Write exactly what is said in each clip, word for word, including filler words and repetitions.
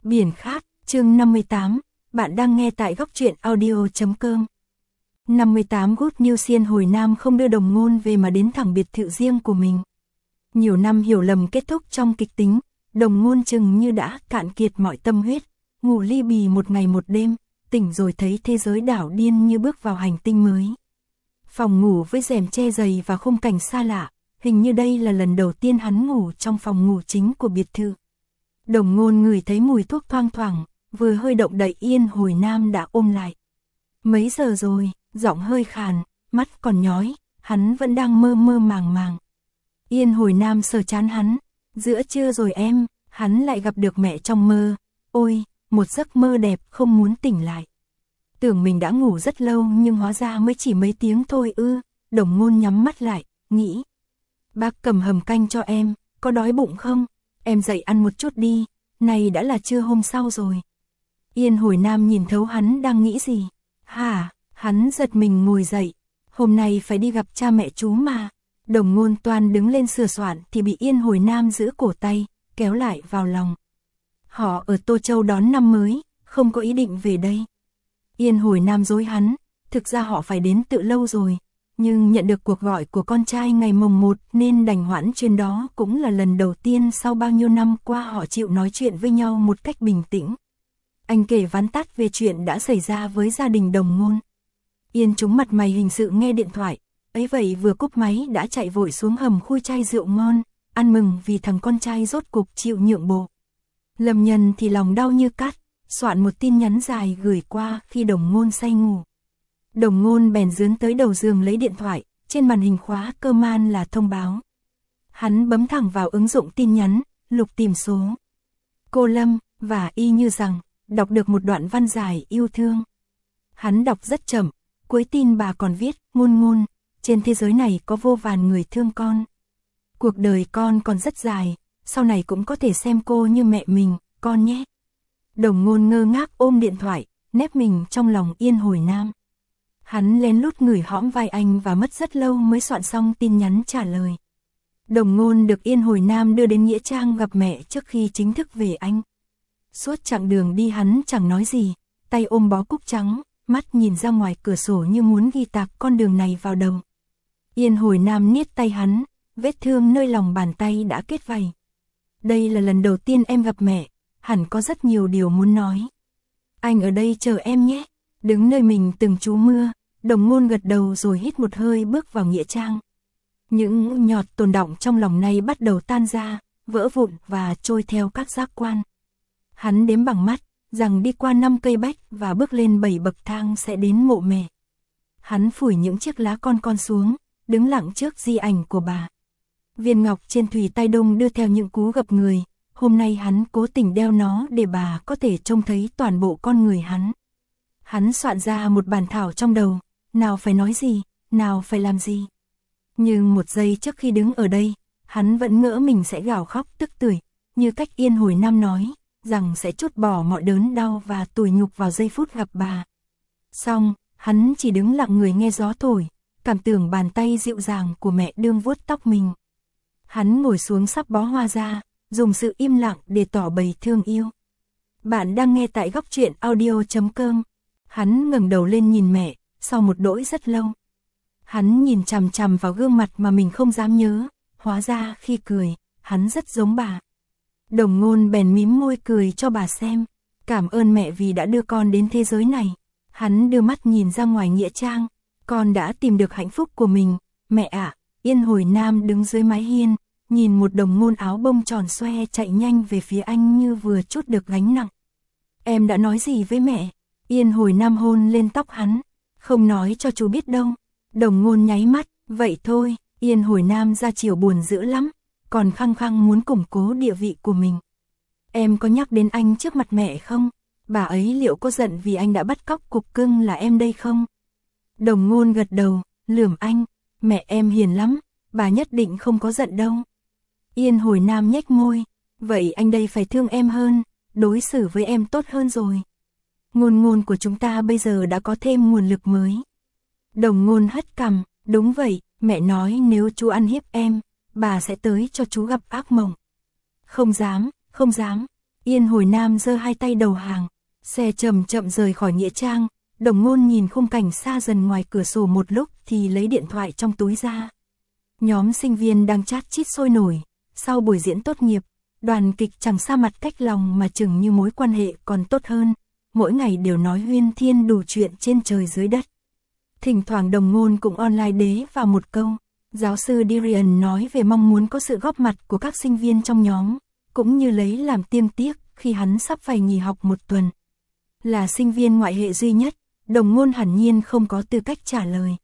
Biển Khát, chương năm mươi tám, bạn đang nghe tại góc truyện audio chấm com. năm mươi tám Good News Yên Hồi Nam không đưa Đồng Ngôn về mà đến thẳng biệt thự riêng của mình. Nhiều năm hiểu lầm kết thúc trong kịch tính, Đồng Ngôn chừng như đã cạn kiệt mọi tâm huyết, ngủ li bì một ngày một đêm, tỉnh rồi thấy thế giới đảo điên như bước vào hành tinh mới. Phòng ngủ với rèm che dày và khung cảnh xa lạ, hình như đây là lần đầu tiên hắn ngủ trong phòng ngủ chính của biệt thự. Đồng Ngôn ngửi thấy mùi thuốc thoang thoảng, vừa hơi động đậy Yên Hồi Nam đã ôm lại. Mấy giờ rồi, giọng hơi khàn, mắt còn nhói, hắn vẫn đang mơ mơ màng màng. Yên Hồi Nam sờ trán hắn, giữa trưa rồi em, hắn lại gặp được mẹ trong mơ, ôi, một giấc mơ đẹp không muốn tỉnh lại. Tưởng mình đã ngủ rất lâu nhưng hóa ra mới chỉ mấy tiếng thôi ư, Đồng Ngôn nhắm mắt lại, nghĩ. Bác cầm hầm canh cho em, có đói bụng không? Em dậy ăn một chút đi, này đã là trưa hôm sau rồi. Yên Hồi Nam nhìn thấu hắn đang nghĩ gì. Hả, hắn giật mình ngồi dậy, hôm nay phải đi gặp cha mẹ chú mà. Đồng Ngôn toan đứng lên sửa soạn thì bị Yên Hồi Nam giữ cổ tay, kéo lại vào lòng. Họ ở Tô Châu đón năm mới, không có ý định về đây. Yên Hồi Nam dối hắn, thực ra họ phải đến từ lâu rồi. Nhưng nhận được cuộc gọi của con trai ngày mồng một nên đành hoãn chuyến đó, cũng là lần đầu tiên sau bao nhiêu năm qua họ chịu nói chuyện với nhau một cách bình tĩnh. Anh kể vắn tắt về chuyện đã xảy ra với gia đình Đồng Ngôn. Yên chúng mặt mày hình sự nghe điện thoại, ấy vậy vừa cúp máy đã chạy vội xuống hầm khui chai rượu ngon, ăn mừng vì thằng con trai rốt cục chịu nhượng bộ. Lâm Nhân thì lòng đau như cắt, soạn một tin nhắn dài gửi qua khi Đồng Ngôn say ngủ. Đồng Ngôn bèn dướn tới đầu giường lấy điện thoại, trên màn hình khóa cơ man là thông báo. Hắn bấm thẳng vào ứng dụng tin nhắn, lục tìm số. Cô Lâm, và y như rằng, đọc được một đoạn văn dài yêu thương. Hắn đọc rất chậm, cuối tin bà còn viết, Ngôn Ngôn, trên thế giới này có vô vàn người thương con. Cuộc đời con còn rất dài, sau này cũng có thể xem cô như mẹ mình, con nhé. Đồng Ngôn ngơ ngác ôm điện thoại, nép mình trong lòng Yên Hồi Nam. Hắn lén lút ngửi hõm vai anh và mất rất lâu mới soạn xong tin nhắn trả lời. Đồng Ngôn được Yên Hồi Nam đưa đến Nghĩa Trang gặp mẹ trước khi chính thức về Anh. Suốt chặng đường đi hắn chẳng nói gì, tay ôm bó cúc trắng, mắt nhìn ra ngoài cửa sổ như muốn ghi tạc con đường này vào đầu. Yên Hồi Nam niết tay hắn, vết thương nơi lòng bàn tay đã kết vảy. Đây là lần đầu tiên em gặp mẹ, hẳn có rất nhiều điều muốn nói. Anh ở đây chờ em nhé. Đứng nơi mình từng trú mưa, Đồng Ngôn gật đầu rồi hít một hơi bước vào Nghĩa Trang. Những nhọt tồn đọng trong lòng này bắt đầu tan ra, vỡ vụn và trôi theo các giác quan. Hắn đếm bằng mắt, rằng đi qua năm cây bách và bước lên bảy bậc thang sẽ đến mộ mẹ. Hắn phủi những chiếc lá con con xuống, đứng lặng trước di ảnh của bà. Viên ngọc trên thùy tai đông đưa theo những cú gặp người, hôm nay hắn cố tình đeo nó để bà có thể trông thấy toàn bộ con người hắn. Hắn soạn ra một bản thảo trong đầu, nào phải nói gì, nào phải làm gì. Nhưng một giây trước khi đứng ở đây, hắn vẫn ngỡ mình sẽ gào khóc tức tưởi, như cách Yên Hồi Nam nói, rằng sẽ trút bỏ mọi đớn đau và tủi nhục vào giây phút gặp bà. Xong, hắn chỉ đứng lặng người nghe gió thổi, cảm tưởng bàn tay dịu dàng của mẹ đương vuốt tóc mình. Hắn ngồi xuống sắp bó hoa ra, dùng sự im lặng để tỏ bày thương yêu. Bạn đang nghe tại góc truyện audio chấm com. Hắn ngẩng đầu lên nhìn mẹ, sau một đỗi rất lâu. Hắn nhìn chằm chằm vào gương mặt mà mình không dám nhớ, hóa ra khi cười, hắn rất giống bà. Đồng Ngôn bèn mím môi cười cho bà xem, cảm ơn mẹ vì đã đưa con đến thế giới này. Hắn đưa mắt nhìn ra ngoài Nghĩa Trang, con đã tìm được hạnh phúc của mình, mẹ ạ. Yên Hồi Nam đứng dưới mái hiên, nhìn một Đồng Ngôn áo bông tròn xoe chạy nhanh về phía anh như vừa trút được gánh nặng. Em đã nói gì với mẹ? Yên Hồi Nam hôn lên tóc hắn, không nói cho chú biết đâu. Đồng Ngôn nháy mắt, vậy thôi. Yên Hồi Nam ra chiều buồn dữ lắm, còn khăng khăng muốn củng cố địa vị của mình. Em có nhắc đến anh trước mặt mẹ không? Bà ấy liệu có giận vì anh đã bắt cóc cục cưng là em đây không? Đồng Ngôn gật đầu, lườm anh, mẹ em hiền lắm, bà nhất định không có giận đâu. Yên Hồi Nam nhếch môi, vậy anh đây phải thương em hơn, đối xử với em tốt hơn rồi. Ngôn Ngôn của chúng ta bây giờ đã có thêm nguồn lực mới. Đồng Ngôn hất cằm, đúng vậy, mẹ nói nếu chú ăn hiếp em, bà sẽ tới cho chú gặp ác mộng. Không dám, không dám. Yên Hồi Nam giơ hai tay đầu hàng, xe chậm chậm rời khỏi nghĩa trang. Đồng Ngôn nhìn khung cảnh xa dần ngoài cửa sổ một lúc thì lấy điện thoại trong túi ra. Nhóm sinh viên đang chat chít sôi nổi, sau buổi diễn tốt nghiệp, đoàn kịch chẳng xa mặt cách lòng mà chừng như mối quan hệ còn tốt hơn, mỗi ngày đều nói huyên thiên đủ chuyện trên trời dưới đất. Thỉnh thoảng Đồng Ngôn cũng online đế vào một câu, giáo sư Dirian nói về mong muốn có sự góp mặt của các sinh viên trong nhóm, cũng như lấy làm tiêm tiếc khi hắn sắp phải nghỉ học một tuần. Là sinh viên ngoại hệ duy nhất, Đồng Ngôn hẳn nhiên không có tư cách trả lời.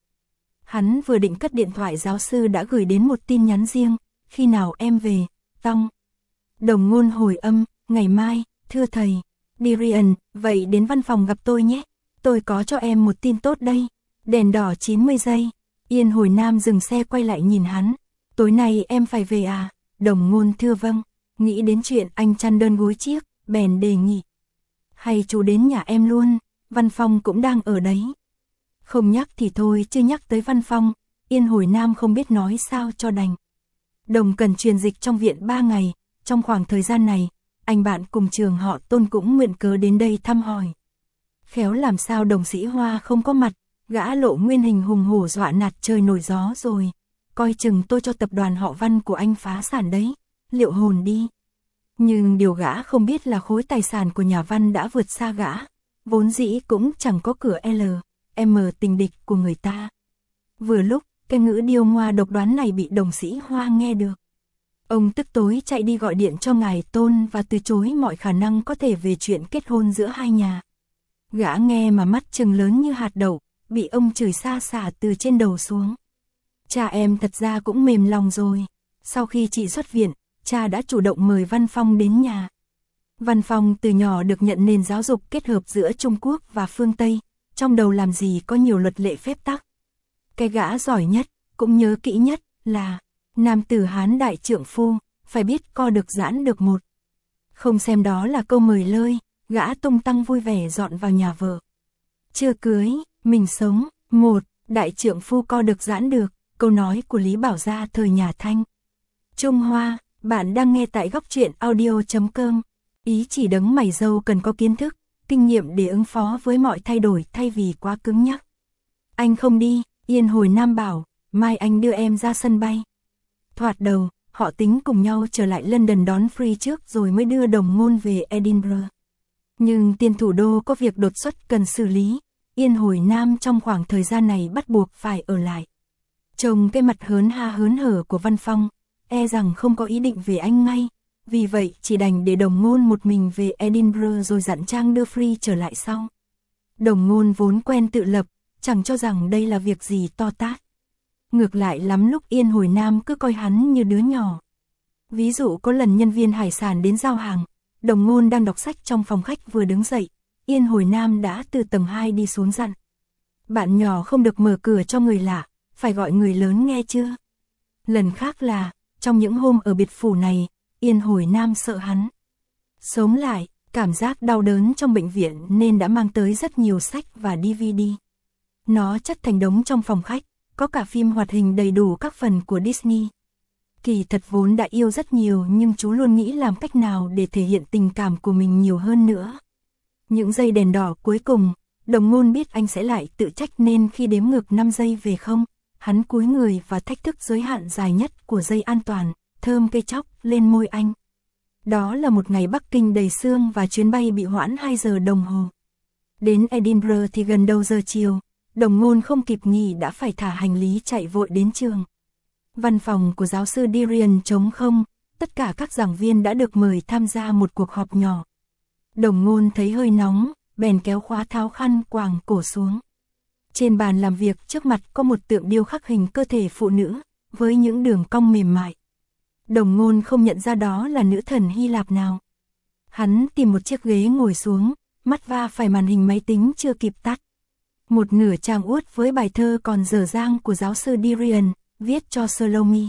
Hắn vừa định cất điện thoại, giáo sư đã gửi đến một tin nhắn riêng, khi nào em về, Tong. Đồng Ngôn hồi âm, ngày mai, thưa thầy. Dirian, vậy đến văn phòng gặp tôi nhé, tôi có cho em một tin tốt đây. Đèn đỏ chín mươi giây, Yên Hồi Nam dừng xe quay lại nhìn hắn, tối nay em phải về à? Đồng Ngôn thưa vâng, nghĩ đến chuyện anh chăn đơn gối chiếc, bèn đề nghị. Hay chú đến nhà em luôn, văn phòng cũng đang ở đấy. Không nhắc thì thôi chứ nhắc tới văn phòng, Yên Hồi Nam không biết nói sao cho đành. Đồng cần truyền dịch trong viện ba ngày, trong khoảng thời gian này, anh bạn cùng trường họ Tôn cũng mượn cớ đến đây thăm hỏi. Khéo làm sao Đồng Sĩ Hoa không có mặt, gã lộ nguyên hình hùng hổ dọa nạt trời nổi gió rồi, coi chừng tôi cho tập đoàn họ Văn của anh phá sản đấy, liệu hồn đi. Nhưng điều gã không biết là khối tài sản của nhà Văn đã vượt xa gã, vốn dĩ cũng chẳng có cửa L, M tình địch của người ta. Vừa lúc, cái ngữ điêu ngoa độc đoán này bị Đồng Sĩ Hoa nghe được. Ông tức tối chạy đi gọi điện cho ngài Tôn và từ chối mọi khả năng có thể về chuyện kết hôn giữa hai nhà. Gã nghe mà mắt trừng lớn như hạt đậu, bị ông chửi xa xả từ trên đầu xuống. Cha em thật ra cũng mềm lòng rồi. Sau khi chị xuất viện, cha đã chủ động mời Văn Phong đến nhà. Văn Phong từ nhỏ được nhận nền giáo dục kết hợp giữa Trung Quốc và phương Tây, trong đầu làm gì có nhiều luật lệ phép tắc. Cái gã giỏi nhất, cũng nhớ kỹ nhất, là nam tử Hán đại trượng phu, phải biết co được giãn được một. Không xem đó là câu mời lơi, gã tung tăng vui vẻ dọn vào nhà vợ. Chưa cưới, mình sống, một, đại trượng phu co được giãn được, câu nói của Lý Bảo Gia thời nhà Thanh. Trung Hoa, bạn đang nghe tại góc truyện audio chấm com. Ý chỉ đấng mày râu cần có kiến thức, kinh nghiệm để ứng phó với mọi thay đổi thay vì quá cứng nhắc. Anh không đi, Yên Hồi Nam bảo, mai anh đưa em ra sân bay. Thoạt đầu, họ tính cùng nhau trở lại London đón Free trước rồi mới đưa Đồng Ngôn về Edinburgh. Nhưng tiền thủ đô có việc đột xuất cần xử lý, Yên Hồi Nam trong khoảng thời gian này bắt buộc phải ở lại. Trông cái mặt hớn ha hớn hở của Văn Phong, e rằng không có ý định về Anh ngay, vì vậy chỉ đành để Đồng Ngôn một mình về Edinburgh rồi dặn Trang đưa Free trở lại sau. Đồng Ngôn vốn quen tự lập, chẳng cho rằng đây là việc gì to tát. Ngược lại lắm lúc Yên Hồi Nam cứ coi hắn như đứa nhỏ. Ví dụ có lần nhân viên hải sản đến giao hàng, Đồng Ngôn đang đọc sách trong phòng khách vừa đứng dậy, Yên Hồi Nam đã từ tầng hai đi xuống dặn. Bạn nhỏ không được mở cửa cho người lạ, phải gọi người lớn nghe chưa? Lần khác là, trong những hôm ở biệt phủ này, Yên Hồi Nam sợ hắn sống lại, cảm giác đau đớn trong bệnh viện nên đã mang tới rất nhiều sách và đê vê đê. Nó chất thành đống trong phòng khách, có cả phim hoạt hình đầy đủ các phần của Disney. Kỳ thật vốn đã yêu rất nhiều nhưng chú luôn nghĩ làm cách nào để thể hiện tình cảm của mình nhiều hơn nữa. Những giây đèn đỏ cuối cùng, Đồng Ngôn biết anh sẽ lại tự trách nên khi đếm ngược năm giây về không, hắn cúi người và thách thức giới hạn dài nhất của dây an toàn, thơm cây chóc lên môi anh. Đó là một ngày Bắc Kinh đầy sương và chuyến bay bị hoãn hai giờ đồng hồ. Đến Edinburgh thì gần đầu giờ chiều, Đồng Ngôn không kịp nghỉ đã phải thả hành lý chạy vội đến trường. Văn phòng của giáo sư Dirian trống không, tất cả các giảng viên đã được mời tham gia một cuộc họp nhỏ. Đồng Ngôn thấy hơi nóng, bèn kéo khóa tháo khăn quàng cổ xuống. Trên bàn làm việc trước mặt có một tượng điêu khắc hình cơ thể phụ nữ, với những đường cong mềm mại. Đồng Ngôn không nhận ra đó là nữ thần Hy Lạp nào. Hắn tìm một chiếc ghế ngồi xuống, mắt va phải màn hình máy tính chưa kịp tắt. Một nửa trang uất với bài thơ còn dở dang của giáo sư Dirian, viết cho Salome.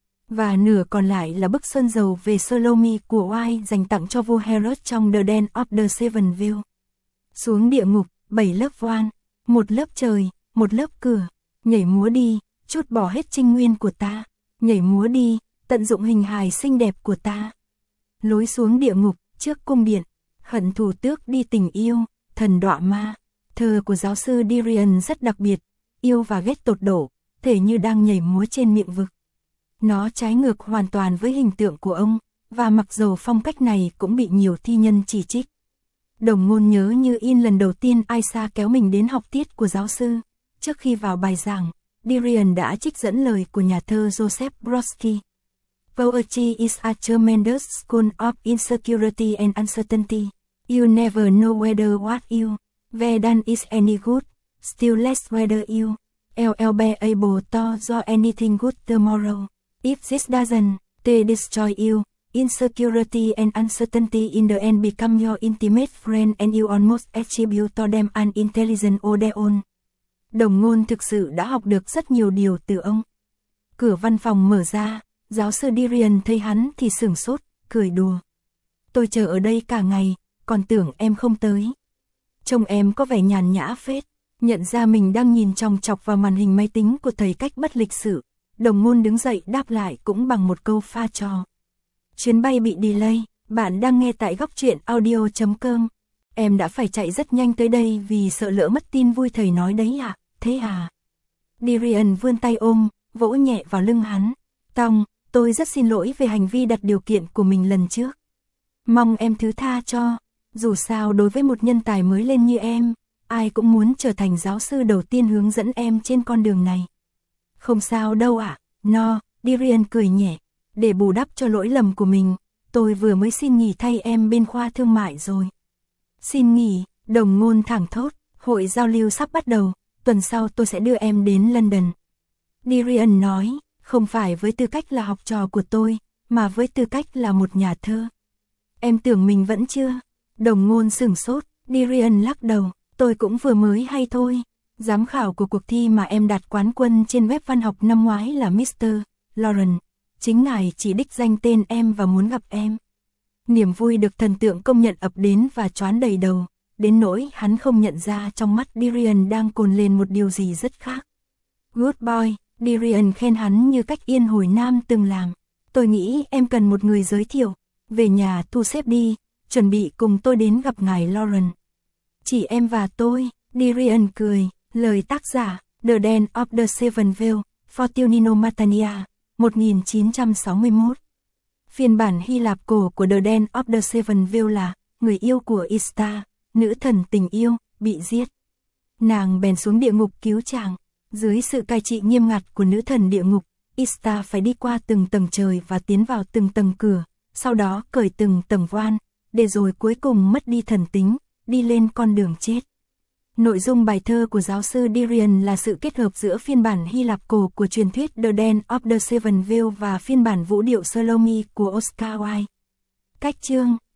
Và nửa còn lại là bức sơn dầu về Salome của White dành tặng cho vua Herod trong The Dance of the Seven Veils. Xuống địa ngục, bảy lớp voan, một lớp trời, một lớp cửa, nhảy múa đi, trút bỏ hết trinh nguyên của ta, nhảy múa đi, tận dụng hình hài xinh đẹp của ta. Lối xuống địa ngục, Trước cung điện, hận thù tước đi tình yêu, thần đọa ma. Thơ của giáo sư Dirian rất đặc biệt, yêu và ghét tột độ, thể như đang nhảy múa trên miệng vực. Nó trái ngược hoàn toàn với hình tượng của ông, và mặc dầu phong cách này cũng bị nhiều thi nhân chỉ trích. Đồng Ngôn nhớ như in lần đầu tiên Aisha kéo mình đến học tiết của giáo sư. Trước khi vào bài giảng, Dirian đã trích dẫn lời của nhà thơ Joseph Brodsky. Poetry is a tremendous school of insecurity and uncertainty. You never know whether what you have done is any good, still less whether you will be able to do anything good tomorrow. If this doesn't, they destroy you. Insecurity and uncertainty in the end become your intimate friend and you almost attribute to them an intelligent odeon. Đồng Ngôn thực sự đã học được rất nhiều điều từ ông. Cửa văn phòng mở ra, giáo sư Dirian thấy hắn thì sửng sốt, cười đùa. Tôi chờ ở đây cả ngày, còn tưởng em không tới. Trông em có vẻ nhàn nhã phết. Nhận ra mình đang nhìn chòng chọc vào màn hình máy tính của thầy cách bất lịch sự. Đồng Ngôn đứng dậy đáp lại cũng bằng một câu pha trò. Chuyến bay bị delay, bạn đang nghe tại góc truyện audio chấm com. Em đã phải chạy rất nhanh tới đây vì sợ lỡ mất tin vui thầy nói đấy à, thế à? Dirian vươn tay ôm, vỗ nhẹ vào lưng hắn. Tong, tôi rất xin lỗi về hành vi đặt điều kiện của mình lần trước. Mong em thứ tha cho, dù sao đối với một nhân tài mới lên như em, ai cũng muốn trở thành giáo sư đầu tiên hướng dẫn em trên con đường này. Không sao đâu ạ, à? No, Dirian cười nhẹ. Để bù đắp cho lỗi lầm của mình, tôi vừa mới xin nghỉ thay em bên khoa thương mại rồi. Xin nghỉ, Đồng Ngôn thẳng thốt, hội giao lưu sắp bắt đầu, tuần sau tôi sẽ đưa em đến London. Dirian nói, không phải với tư cách là học trò của tôi, mà với tư cách là một nhà thơ. Em tưởng mình vẫn chưa? Đồng Ngôn sửng sốt, Dirian lắc đầu, tôi cũng vừa mới hay thôi. Giám khảo của cuộc thi mà em đạt quán quân trên web văn học năm ngoái là mít tơ Lawrence. Chính ngài chỉ đích danh tên em và muốn gặp em. Niềm vui được thần tượng công nhận ập đến và choán đầy đầu, đến nỗi hắn không nhận ra trong mắt Dirian đang cồn lên một điều gì rất khác. Good boy, Dirian khen hắn như cách Yên Hồi Nam từng làm. Tôi nghĩ em cần một người giới thiệu. Về nhà thu xếp đi, chuẩn bị cùng tôi đến gặp ngài Lawrence. Chỉ em và tôi, Dirian cười, lời tác giả, The Dance of the Seven Veils, Fortunino Matania, một nghìn chín trăm sáu mươi mốt. Phiên bản Hy Lạp cổ của The Dance of the Seven Veils là, người yêu của Ishtar, nữ thần tình yêu, bị giết. Nàng bèn xuống địa ngục cứu chàng. Dưới sự cai trị nghiêm ngặt của nữ thần địa ngục, Ishtar phải đi qua từng tầng trời và tiến vào từng tầng cửa, sau đó cởi từng tầng voan, để rồi cuối cùng mất đi thần tính, đi lên con đường chết. Nội dung bài thơ của giáo sư Dirian là sự kết hợp giữa phiên bản Hy Lạp cổ của truyền thuyết The Dance of the Seven Veils và phiên bản vũ điệu Salome của Oscar Wilde. Cách chương